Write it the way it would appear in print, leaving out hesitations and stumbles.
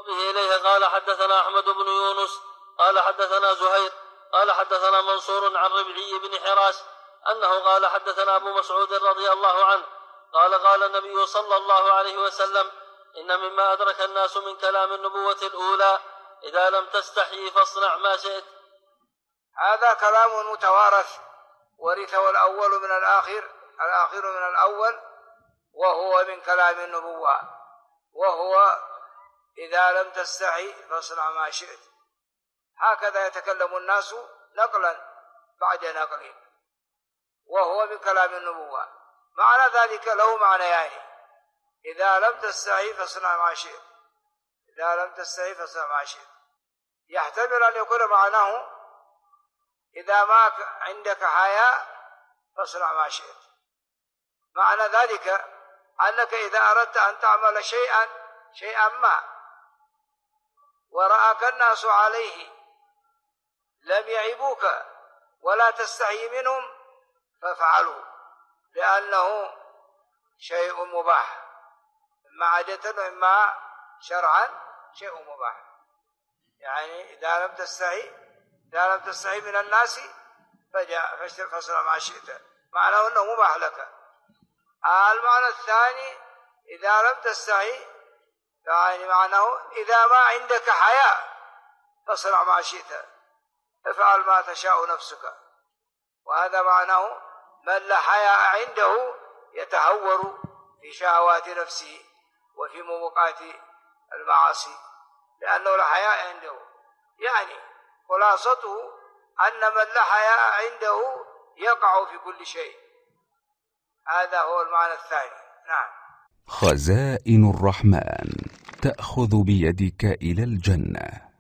وبه إليه قال حدثنا أحمد بن يونس قال حدثنا زهير قال حدثنا منصور عن ربعي بن حراش أنه قال حدثنا أبو مسعود رضي الله عنه قال النبي صلى الله عليه وسلم إن مما أدرك الناس من كلام النبوة الأولى إذا لم تستحي فاصنع ما شئت. هذا كلام متوارث ورثه الأول من الآخر من الأول، وهو من كلام النبوة، وهو إذا لم تستحي فاصنع ما شئت. هكذا يتكلم الناس نقلا بعد نقل، وهو من كلام النبوة. معنى ذلك له معنيان: إذا لم تستحي فاصنع ما شئت، إذا لم تستحي فاصنع ما شئت. يحتمل أن يكون معناه إذا ما عندك حياء فاصنع ما شئت. معنى ذلك أنك إذا أردت أن تعمل شيئا ما ورآك الناس عليه لم يعيبوك ولا تستحي منهم فافعلوا، لأنه شيء مباح، إما عادة وإما شرعا شيء مباح. يعني إذا لم تستحي من الناس فاصنع ما شئت، معناه أنه مباح لك. المعنى الثاني إذا لم تستحي يعني معناه إذا ما عندك حياء فاصنع ما شئت، افعل ما تشاء نفسك. وهذا معناه من لا حياء عنده يتهور في شهوات نفسه وفي موقعات المعاصي، لأنه لا حياء عنده. يعني خلاصته أن من لا حياء عنده يقع في كل شيء. هذا هو المعنى الثاني. نعم. خزائن الرحمن تأخذ بيدك إلى الجنة.